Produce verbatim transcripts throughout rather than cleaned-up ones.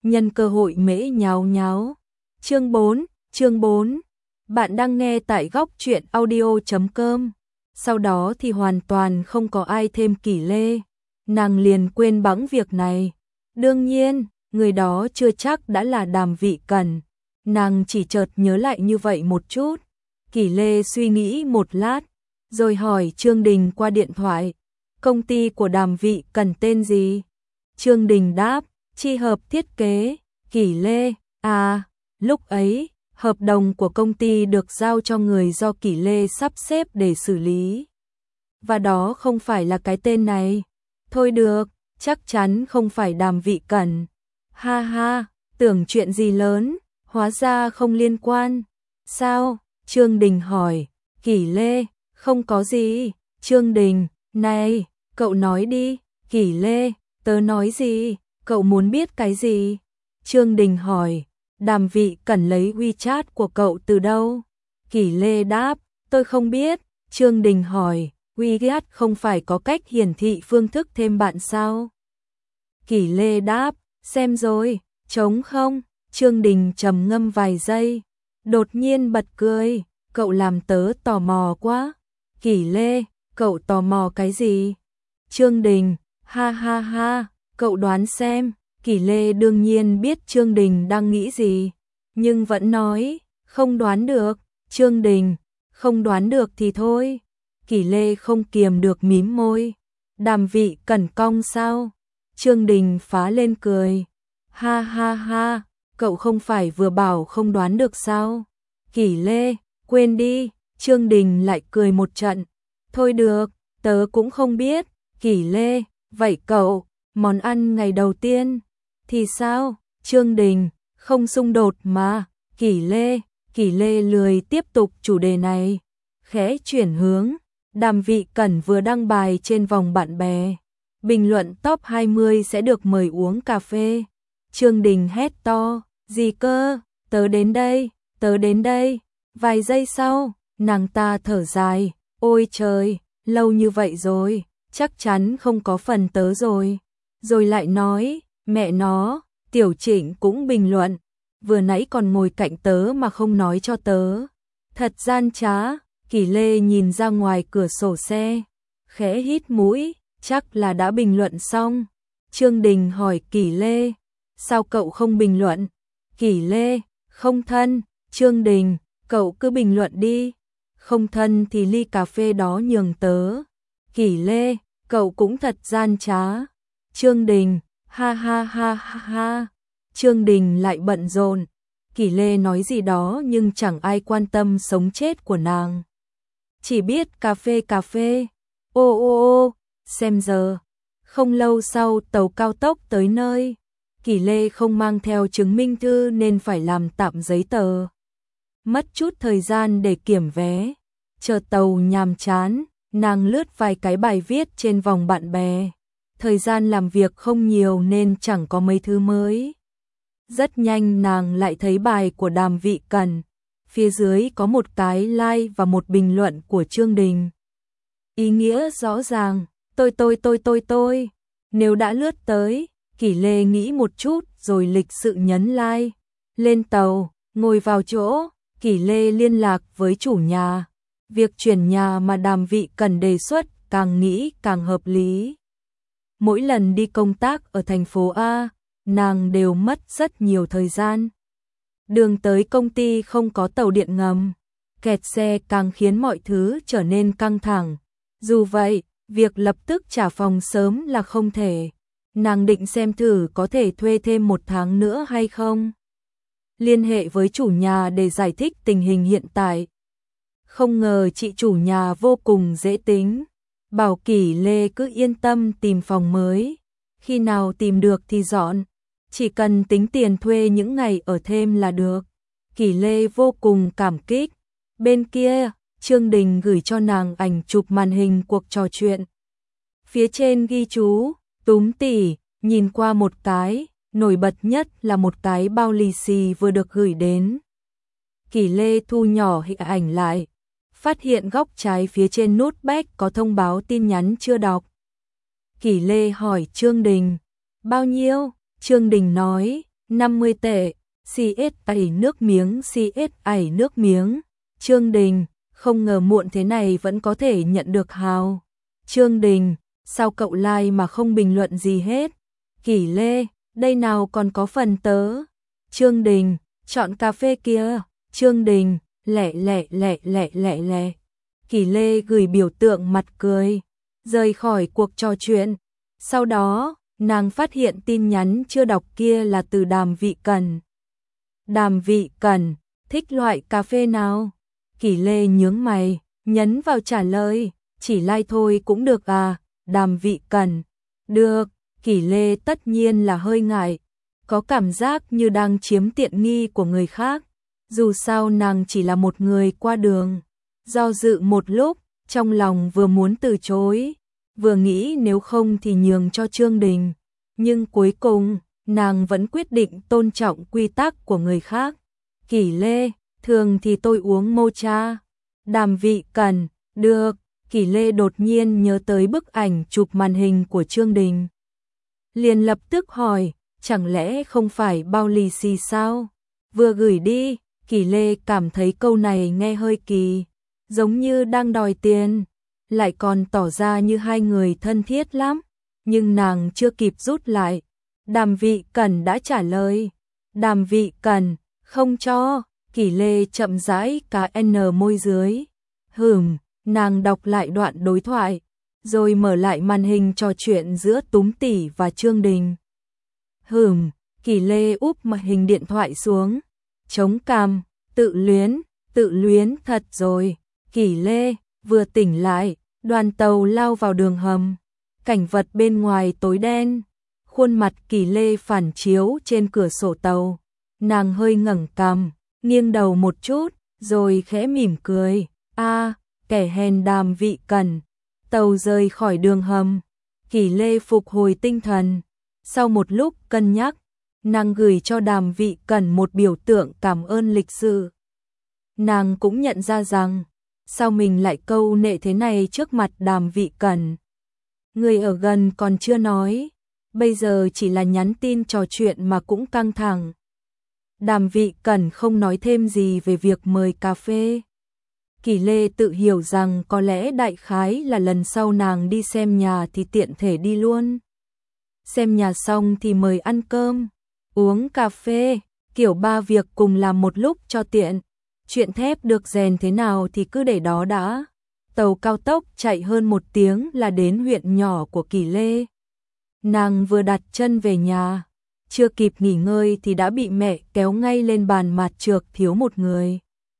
nhân cơ hội mễ nháo nháo. Chương bốn, chương bốn. Bạn đang nghe tại góc truyện audio chấm com. Sau đó thì hoàn toàn không có ai thêm Kỷ Lê. Nàng liền quên bẵng việc này. Đương nhiên, người đó chưa chắc đã là Đàm Vị Cẩn. Nàng chỉ chợt nhớ lại như vậy một chút. Kỷ Lê suy nghĩ một lát, rồi hỏi Trương Đình qua điện thoại. Công ty của Đàm Vị Cẩn tên gì? Trương Đình đáp, Chi Hợp Thiết Kế. Kỷ Lê, à, lúc ấy, hợp đồng của công ty được giao cho người do Kỷ Lê sắp xếp để xử lý. Và đó không phải là cái tên này. Thôi được, chắc chắn không phải Đàm Vị Cẩn. Ha ha, tưởng chuyện gì lớn, hóa ra không liên quan. Sao? Trương Đình hỏi. Kỷ Lê, không có gì. Trương Đình, này, cậu nói đi. Kỷ Lê, tớ nói gì? Cậu muốn biết cái gì? Trương Đình hỏi. Đàm Vị Cẩn lấy WeChat của cậu từ đâu? Kỷ Lê đáp, tôi không biết. Trương Đình hỏi, WeChat không phải có cách hiển thị phương thức thêm bạn sao? Kỷ Lê đáp, xem rồi, trống không? Trương Đình trầm ngâm vài giây, đột nhiên bật cười, cậu làm tớ tò mò quá. Kỷ Lê, cậu tò mò cái gì? Trương Đình, ha ha ha, cậu đoán xem. Kỷ Lê đương nhiên biết Trương Đình đang nghĩ gì, nhưng vẫn nói, không đoán được. Trương Đình, không đoán được thì thôi. Kỷ Lê không kiềm được mím môi. Đàm Vị Cẩn cong sao? Trương Đình phá lên cười. Ha ha ha, cậu không phải vừa bảo không đoán được sao? Kỷ Lê, quên đi. Trương Đình lại cười một trận. Thôi được, tớ cũng không biết. Kỷ Lê, vậy cậu, món ăn ngày đầu tiên thì sao? Trương Đình, không xung đột mà. Kỷ Lê, Kỷ Lê lười tiếp tục chủ đề này, khẽ chuyển hướng. Đàm Vị Cẩn vừa đăng bài trên vòng bạn bè, bình luận top hai mươi sẽ được mời uống cà phê. Trương Đình hét to, gì cơ? Tớ đến đây, tớ đến đây. Vài giây sau, nàng ta thở dài, ôi trời, lâu như vậy rồi, chắc chắn không có phần tớ rồi. Rồi lại nói, mẹ nó, Tiểu Trịnh cũng bình luận, vừa nãy còn ngồi cạnh tớ mà không nói cho tớ. Thật gian trá. Kỷ Lê nhìn ra ngoài cửa sổ xe, khẽ hít mũi, chắc là đã bình luận xong. Trương Đình hỏi Kỷ Lê, sao cậu không bình luận? Kỷ Lê, không thân. Trương Đình, cậu cứ bình luận đi. Không thân thì ly cà phê đó nhường tớ. Kỷ Lê, cậu cũng thật gian trá. Trương Đình, ha ha ha ha ha. Trương Đình lại bận rộn. Kỷ Lê nói gì đó nhưng chẳng ai quan tâm sống chết của nàng. Chỉ biết cà phê cà phê. Ô ô ô, xem giờ. Không lâu sau tàu cao tốc tới nơi. Kỷ Lê không mang theo chứng minh thư nên phải làm tạm giấy tờ. Mất chút thời gian để kiểm vé. Chờ tàu nhàm chán, nàng lướt vài cái bài viết trên vòng bạn bè. Thời gian làm việc không nhiều nên chẳng có mấy thứ mới. Rất nhanh nàng lại thấy bài của Đàm Vị Cẩn. Phía dưới có một cái like và một bình luận của Trương Đình. Ý nghĩa rõ ràng, tôi tôi tôi tôi tôi. Nếu đã lướt tới, Kỷ Lê nghĩ một chút rồi lịch sự nhấn like. Lên tàu, ngồi vào chỗ, Kỷ Lê liên lạc với chủ nhà. Việc chuyển nhà mà Đàm Vị Cẩn đề xuất càng nghĩ càng hợp lý. Mỗi lần đi công tác ở thành phố A, nàng đều mất rất nhiều thời gian. Đường tới công ty không có tàu điện ngầm, kẹt xe càng khiến mọi thứ trở nên căng thẳng. Dù vậy, việc lập tức trả phòng sớm là không thể. Nàng định xem thử có thể thuê thêm một tháng nữa hay không. Liên hệ với chủ nhà để giải thích tình hình hiện tại. Không ngờ chị chủ nhà vô cùng dễ tính, bảo Kỷ Lê cứ yên tâm tìm phòng mới. Khi nào tìm được thì dọn. Chỉ cần tính tiền thuê những ngày ở thêm là được. Kỷ Lê vô cùng cảm kích. Bên kia, Trương Đình gửi cho nàng ảnh chụp màn hình cuộc trò chuyện. Phía trên ghi chú, túm tỉ, nhìn qua một cái, nổi bật nhất là một cái bao lì xì vừa được gửi đến. Kỷ Lê thu nhỏ hình ảnh lại, phát hiện góc trái phía trên nút back có thông báo tin nhắn chưa đọc. Kỷ Lê hỏi Trương Đình, bao nhiêu? Trương Đình nói, năm mươi tệ, xê ét ẩy nước miếng, xê ét ẩy nước miếng. Trương Đình, không ngờ muộn thế này vẫn có thể nhận được hào. Trương Đình, sao cậu like mà không bình luận gì hết? Kỷ Lê, đây nào còn có phần tớ. Trương Đình, chọn cà phê kia. Trương Đình, lẹ lẹ lẹ lẹ lẹ lẹ. Kỷ Lê gửi biểu tượng mặt cười, rời khỏi cuộc trò chuyện. Sau đó, nàng phát hiện tin nhắn chưa đọc kia là từ Đàm Vị Cần. Đàm Vị Cần, thích loại cà phê nào? Kỷ Lê nhướng mày, nhấn vào trả lời, chỉ like thôi cũng được à? Đàm Vị Cần, được. Kỷ Lê tất nhiên là hơi ngại, có cảm giác như đang chiếm tiện nghi của người khác. Dù sao nàng chỉ là một người qua đường. Do dự một lúc, trong lòng vừa muốn từ chối, vừa nghĩ nếu không thì nhường cho Trương Đình. Nhưng cuối cùng, nàng vẫn quyết định tôn trọng quy tắc của người khác. Kỷ Lê, thường thì tôi uống mocha. Đàm Vị Cần, được. Kỷ Lê đột nhiên nhớ tới bức ảnh chụp màn hình của Trương Đình. Liền lập tức hỏi, chẳng lẽ không phải bao lì xì sao? Vừa gửi đi, Kỷ Lê cảm thấy câu này nghe hơi kỳ, giống như đang đòi tiền, lại còn tỏ ra như hai người thân thiết lắm. Nhưng nàng chưa kịp rút lại, Đàm Vị Cần đã trả lời. Đàm Vị Cần, không cho. Kỷ Lê chậm rãi cá N môi dưới. Hửm, nàng đọc lại đoạn đối thoại, rồi mở lại màn hình trò chuyện giữa Túm Tỷ và Trương Đình. Hửm, Kỷ Lê úp màn hình điện thoại xuống, chống cằm, tự luyến, tự luyến thật rồi. Kỷ Lê, vừa tỉnh lại, đoàn tàu lao vào đường hầm. Cảnh vật bên ngoài tối đen, khuôn mặt Kỷ Lê phản chiếu trên cửa sổ tàu. Nàng hơi ngẩng cằm, nghiêng đầu một chút, rồi khẽ mỉm cười. A, kẻ hèn Đàm Vị Cần. Tàu rời khỏi đường hầm. Kỷ Lê phục hồi tinh thần. Sau một lúc cân nhắc, nàng gửi cho Đàm Vị Cần một biểu tượng cảm ơn lịch sự. Nàng cũng nhận ra rằng, sao mình lại câu nệ thế này trước mặt Đàm Vị Cần. Người ở gần còn chưa nói, bây giờ chỉ là nhắn tin trò chuyện mà cũng căng thẳng. Đàm Vị Cần không nói thêm gì về việc mời cà phê. Kỷ Lê tự hiểu rằng có lẽ đại khái là lần sau nàng đi xem nhà thì tiện thể đi luôn. Xem nhà xong thì mời ăn cơm, uống cà phê, kiểu ba việc cùng làm một lúc cho tiện. Chuyện thép được rèn thế nào thì cứ để đó đã. Tàu cao tốc chạy hơn một tiếng là đến huyện nhỏ của Kỷ Lê. Nàng vừa đặt chân về nhà, chưa kịp nghỉ ngơi thì đã bị mẹ kéo ngay lên bàn mạt trược thiếu một người.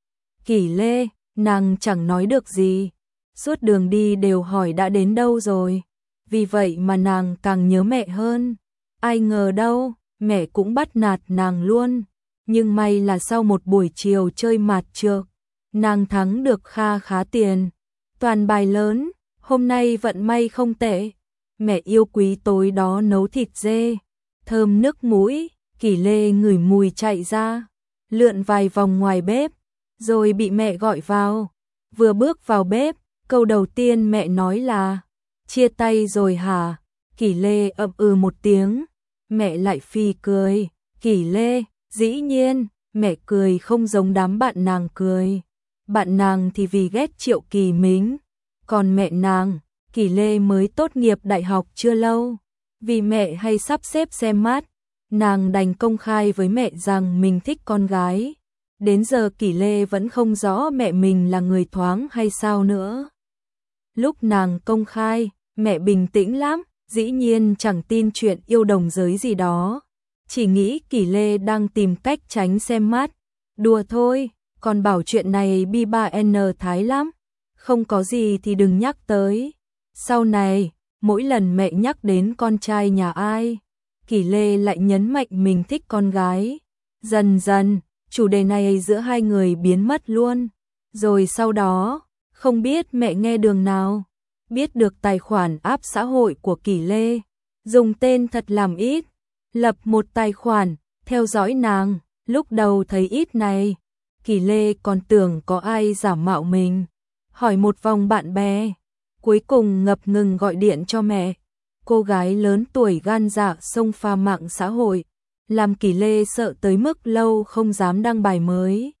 Kỷ Lê, nàng chẳng nói được gì, suốt đường đi đều hỏi đã đến đâu rồi. Vì vậy mà nàng càng nhớ mẹ hơn. Ai ngờ đâu, mẹ cũng bắt nạt nàng luôn. Nhưng may là sau một buổi chiều chơi mạt trược, nàng thắng được kha khá tiền. Toàn bài lớn, hôm nay vận may không tệ. Mẹ yêu quý tối đó nấu thịt dê, thơm nước mũi. Kỷ Lê ngửi mùi chạy ra, lượn vài vòng ngoài bếp, rồi bị mẹ gọi vào. Vừa bước vào bếp, câu đầu tiên mẹ nói là, chia tay rồi hả? Kỷ Lê ậm ừ một tiếng, mẹ lại phì cười. Kỷ Lê, dĩ nhiên, mẹ cười không giống đám bạn nàng cười. Bạn nàng thì vì ghét Triệu Kỳ Mính, còn mẹ nàng, Kỷ Lê mới tốt nghiệp đại học chưa lâu. Vì mẹ hay sắp xếp xem mắt, nàng đành công khai với mẹ rằng mình thích con gái. Đến giờ Kỷ Lê vẫn không rõ mẹ mình là người thoáng hay sao nữa. Lúc nàng công khai, mẹ bình tĩnh lắm, dĩ nhiên chẳng tin chuyện yêu đồng giới gì đó. Chỉ nghĩ Kỷ Lê đang tìm cách tránh xem mắt. Đùa thôi, còn bảo chuyện này bi ba N thái lắm. Không có gì thì đừng nhắc tới. Sau này, mỗi lần mẹ nhắc đến con trai nhà ai, Kỷ Lê lại nhấn mạnh mình thích con gái. Dần dần, chủ đề này giữa hai người biến mất luôn. Rồi sau đó, không biết mẹ nghe đường nào, biết được tài khoản app xã hội của Kỷ Lê, dùng tên thật làm ít, lập một tài khoản, theo dõi nàng. Lúc đầu thấy ít này, Kỷ Lê còn tưởng có ai giả mạo mình, hỏi một vòng bạn bè, cuối cùng ngập ngừng gọi điện cho mẹ. Cô gái lớn tuổi gan dạ xông pha mạng xã hội, làm Kỷ Lê sợ tới mức lâu không dám đăng bài mới.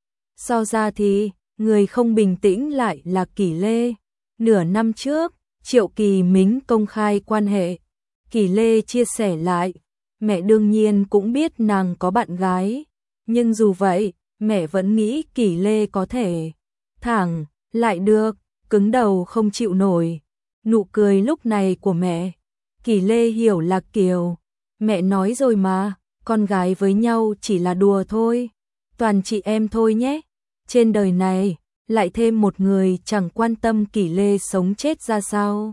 So ra thì, người không bình tĩnh lại là Kỷ Lê. Nửa năm trước, Triệu Kỳ Mính công khai quan hệ. Kỷ Lê chia sẻ lại, mẹ đương nhiên cũng biết nàng có bạn gái, nhưng dù vậy, mẹ vẫn nghĩ Kỷ Lê có thể thẳng lại được, cứng đầu không chịu nổi. Nụ cười lúc này của mẹ, Kỷ Lê hiểu là kiểu, mẹ nói rồi mà, con gái với nhau chỉ là đùa thôi, toàn chị em thôi nhé. Trên đời này, lại thêm một người chẳng quan tâm Kỷ Lê sống chết ra sao.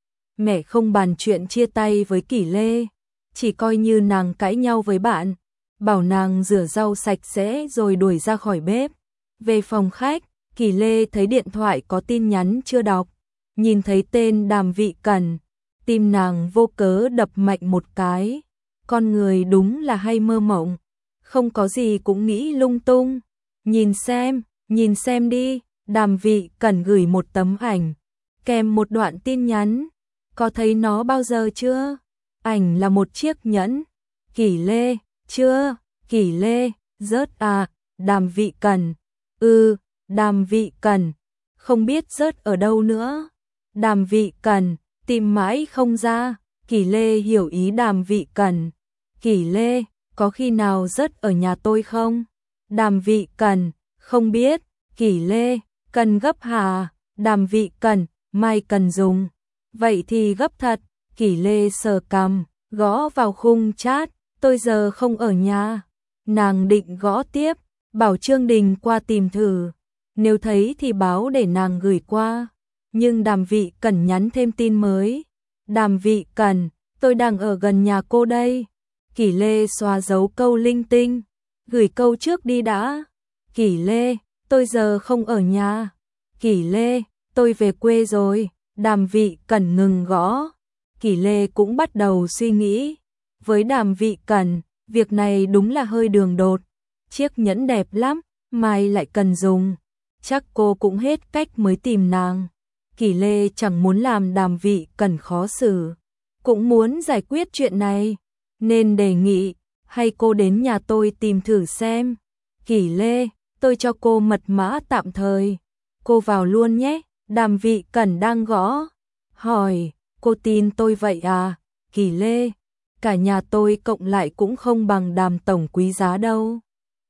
Mẹ không bàn chuyện chia tay với Kỷ Lê, chỉ coi như nàng cãi nhau với bạn, bảo nàng rửa rau sạch sẽ rồi đuổi ra khỏi bếp. Về phòng khách, Kỷ Lê thấy điện thoại có tin nhắn chưa đọc, nhìn thấy tên Đàm Vị Cẩn, tim nàng vô cớ đập mạnh một cái. Con người đúng là hay mơ mộng, không có gì cũng nghĩ lung tung. Nhìn xem, nhìn xem đi, Đàm Vị Cẩn gửi một tấm ảnh, kèm một đoạn tin nhắn. Có thấy nó bao giờ chưa? Ảnh là một chiếc nhẫn. Kỷ Lê, chưa, Kỷ Lê, rớt à, Đàm Vị Cẩn. Ừ, Đàm Vị Cẩn, không biết rớt ở đâu nữa. Đàm Vị Cẩn, tìm mãi không ra. Kỷ Lê hiểu ý Đàm Vị Cẩn. Kỷ Lê, có khi nào rớt ở nhà tôi không? Đàm Vị Cẩn, không biết. Kỷ Lê, cần gấp hả? Đàm Vị Cẩn, mai cần dùng. Vậy thì gấp thật. Kỷ Lê sờ cằm, gõ vào khung chat, tôi giờ không ở nhà. Nàng định gõ tiếp, bảo Trương Đình qua tìm thử, nếu thấy thì báo để nàng gửi qua. Nhưng Đàm Vị Cẩn nhắn thêm tin mới. Đàm Vị Cẩn, tôi đang ở gần nhà cô đây. Kỷ Lê xóa dấu câu linh tinh, gửi câu trước đi đã. Kỷ Lê, tôi giờ không ở nhà. Kỷ Lê, tôi về quê rồi. Đàm Vị Cẩn ngừng gõ. Kỷ Lê cũng bắt đầu suy nghĩ. Với Đàm Vị Cẩn, việc này đúng là hơi đường đột. Chiếc nhẫn đẹp lắm, mai lại cần dùng. Chắc cô cũng hết cách mới tìm nàng. Kỷ Lê chẳng muốn làm Đàm Vị Cẩn khó xử, cũng muốn giải quyết chuyện này, nên đề nghị, hay cô đến nhà tôi tìm thử xem. Kỷ Lê, tôi cho cô mật mã tạm thời, cô vào luôn nhé. Đàm Vị Cẩn đang gõ, hỏi, cô tin tôi vậy à? Kỷ Lê, cả nhà tôi cộng lại cũng không bằng Đàm tổng quý giá đâu.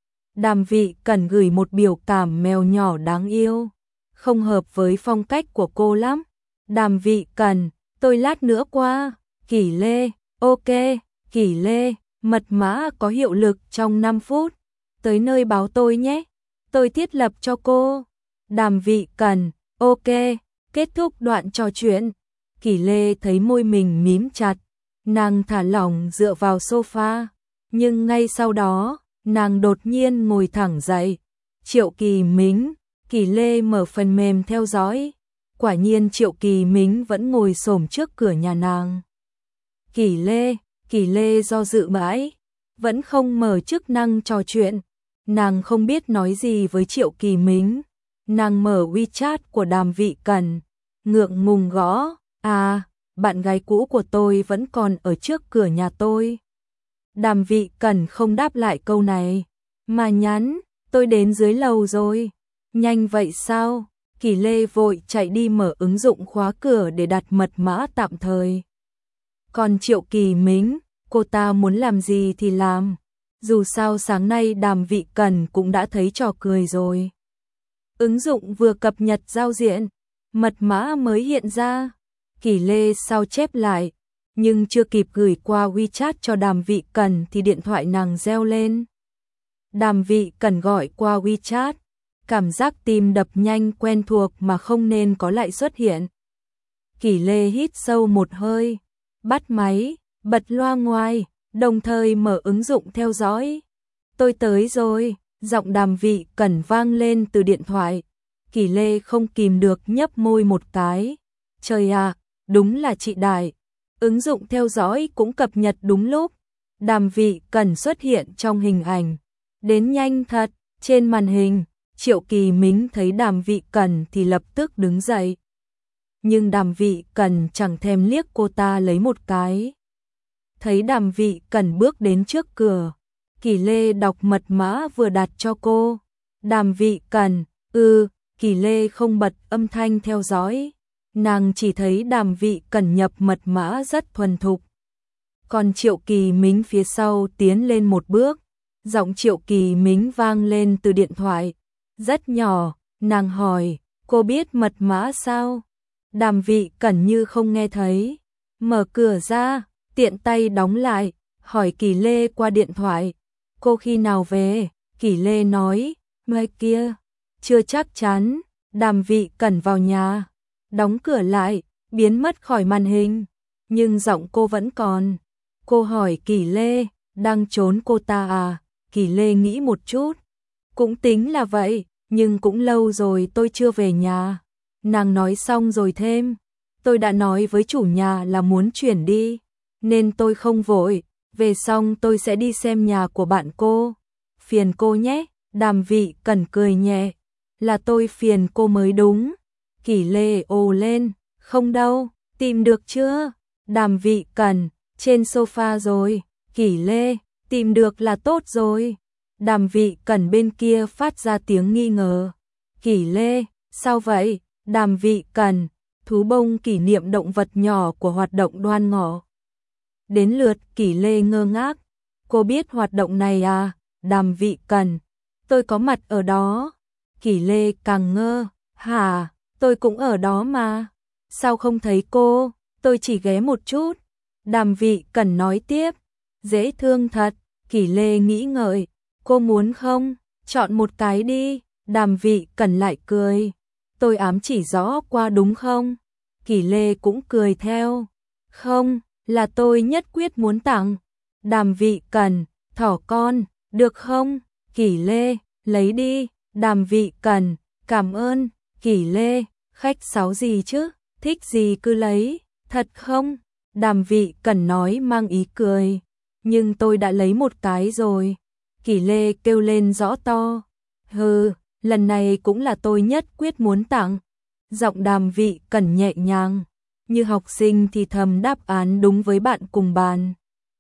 Đàm Vị Cẩn gửi một biểu cảm mèo nhỏ đáng yêu, không hợp với phong cách của cô lắm. Đàm Vị Cẩn, tôi lát nữa qua. Kỷ Lê, ok. Kỷ Lê, mật mã có hiệu lực trong năm phút, tới nơi báo tôi nhé, tôi thiết lập cho cô. Đàm Vị Cẩn, ok. Kết thúc đoạn trò chuyện, Kỷ Lê thấy môi mình mím chặt, nàng thả lỏng dựa vào sofa, nhưng ngay sau đó, nàng đột nhiên ngồi thẳng dậy. Triệu Kỳ Mính. Kỷ Lê mở phần mềm theo dõi, quả nhiên Triệu Kỳ Mính vẫn ngồi xổm trước cửa nhà nàng. Kỷ Lê, Kỷ Lê do dự mãi, vẫn không mở chức năng trò chuyện, nàng không biết nói gì với Triệu Kỳ Mính. Nàng mở WeChat của Đàm Vị Cẩn, ngượng ngùng gõ, à, bạn gái cũ của tôi vẫn còn ở trước cửa nhà tôi. Đàm Vị Cẩn không đáp lại câu này, mà nhắn, tôi đến dưới lầu rồi. Nhanh vậy sao? Kỷ Lê vội chạy đi mở ứng dụng khóa cửa để đặt mật mã tạm thời. Còn Triệu Kỳ Mính, cô ta muốn làm gì thì làm. Dù sao sáng nay Đàm Vị Cẩn cũng đã thấy trò cười rồi. Ứng dụng vừa cập nhật giao diện, mật mã mới hiện ra. Kỷ Lê sao chép lại, nhưng chưa kịp gửi qua WeChat cho Đàm Vị Cẩn thì điện thoại nàng reo lên. Đàm Vị Cẩn gọi qua WeChat. Cảm giác tim đập nhanh quen thuộc mà không nên có lại xuất hiện. Kỷ Lê hít sâu một hơi, bắt máy, bật loa ngoài, đồng thời mở ứng dụng theo dõi. Tôi tới rồi, giọng Đàm Vị Cẩn vang lên từ điện thoại. Kỷ Lê không kìm được nhấp môi một cái. Trời à, đúng là chị Đại. Ứng dụng theo dõi cũng cập nhật đúng lúc. Đàm Vị Cẩn xuất hiện trong hình ảnh. Đến nhanh thật, trên màn hình. Triệu Kỳ Mính thấy Đàm Vị Cẩn thì lập tức đứng dậy. Nhưng Đàm Vị Cẩn chẳng thèm liếc cô ta lấy một cái. thấy Đàm Vị Cẩn bước đến trước cửa. Kỷ Lê đọc mật mã vừa đặt cho cô. Đàm Vị Cẩn, ư, Kỷ Lê không bật âm thanh theo dõi. Nàng chỉ thấy Đàm Vị Cẩn nhập mật mã rất thuần thục. Còn Triệu Kỳ Mính phía sau tiến lên một bước. Giọng Triệu Kỳ Mính vang lên từ điện thoại. Rất nhỏ, nàng hỏi, cô biết mật mã sao? Đàm Vị Cẩn như không nghe thấy. Mở cửa ra, tiện tay đóng lại, hỏi Kỷ Lê qua điện thoại. Cô khi nào về? Kỷ Lê nói, mai kia. Chưa chắc chắn. Đàm Vị Cẩn vào nhà, đóng cửa lại, biến mất khỏi màn hình. Nhưng giọng cô vẫn còn. Cô hỏi Kỷ Lê, đang trốn cô ta à? Kỷ Lê nghĩ một chút. Cũng tính là vậy, nhưng cũng lâu rồi tôi chưa về nhà. Nàng nói xong rồi thêm. Tôi đã nói với chủ nhà là muốn chuyển đi, nên tôi không vội. Về xong tôi sẽ đi xem nhà của bạn cô. Phiền cô nhé. Đàm Vị Cẩn cười nhẹ. Là tôi phiền cô mới đúng. Kỷ Lê ồ lên. Không đâu, tìm được chưa? Đàm Vị Cẩn, trên sofa rồi. Kỷ Lê, tìm được là tốt rồi. Đàm Vị Cẩn bên kia phát ra tiếng nghi ngờ. Kỷ Lê, sao vậy? Đàm Vị Cẩn, thú bông kỷ niệm động vật nhỏ của hoạt động Đoan Ngọ. Đến lượt Kỷ Lê ngơ ngác. Cô biết hoạt động này à? Đàm Vị Cẩn, tôi có mặt ở đó. Kỷ Lê càng ngơ. Hả? Tôi cũng ở đó mà. Sao không thấy cô? Tôi chỉ ghé một chút. Đàm Vị Cẩn nói tiếp. Dễ thương thật. Kỷ Lê nghĩ ngợi. Cô muốn không? Chọn một cái đi. Đàm Vị Cẩn lại cười. Tôi ám chỉ rõ qua đúng không? Kỷ Lê cũng cười theo. Không, là tôi nhất quyết muốn tặng. Đàm Vị Cẩn, thỏ con, được không? Kỷ Lê, lấy đi. Đàm Vị Cẩn, cảm ơn. Kỷ Lê, khách sáo gì chứ? Thích gì cứ lấy. Thật không? Đàm Vị Cẩn nói mang ý cười. Nhưng tôi đã lấy một cái rồi. Kỷ Lê kêu lên rõ to. Hừ, lần này cũng là tôi nhất quyết muốn tặng. Giọng Đàm Vị Cẩn nhẹ nhàng, như học sinh thì thầm đáp án đúng với bạn cùng bàn.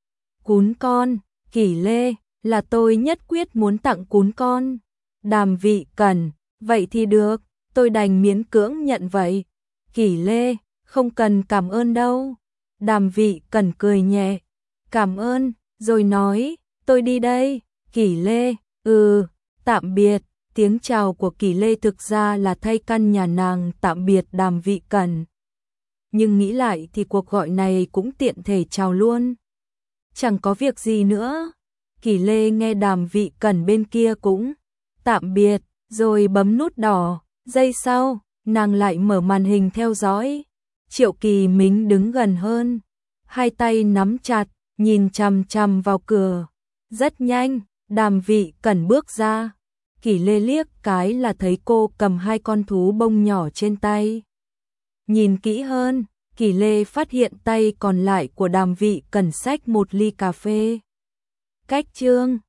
Cún con. Kỷ Lê, là tôi nhất quyết muốn tặng cún con. Đàm Vị Cẩn, vậy thì được, tôi đành miễn cưỡng nhận vậy. Kỷ Lê, không cần cảm ơn đâu. Đàm Vị Cẩn cười nhẹ. Cảm ơn, rồi nói, tôi đi đây. Kỷ Lê, ừ, tạm biệt. Tiếng chào của Kỷ Lê thực ra là thay căn nhà nàng tạm biệt Đàm Vị Cẩn. Nhưng nghĩ lại thì cuộc gọi này cũng tiện thể chào luôn. Chẳng có việc gì nữa. Kỷ Lê nghe Đàm Vị Cẩn bên kia cũng tạm biệt, rồi bấm nút đỏ. Giây sau, nàng lại mở màn hình theo dõi. Triệu Kỳ Mính đứng gần hơn, hai tay nắm chặt, nhìn chằm chằm vào cửa. Rất nhanh, Đàm Vị Cẩn bước ra. Kỷ Lê liếc cái là thấy cô cầm hai con thú bông nhỏ trên tay. Nhìn kỹ hơn, Kỷ Lê phát hiện tay còn lại của Đàm Vị Cẩn xách một ly cà phê. Cách chương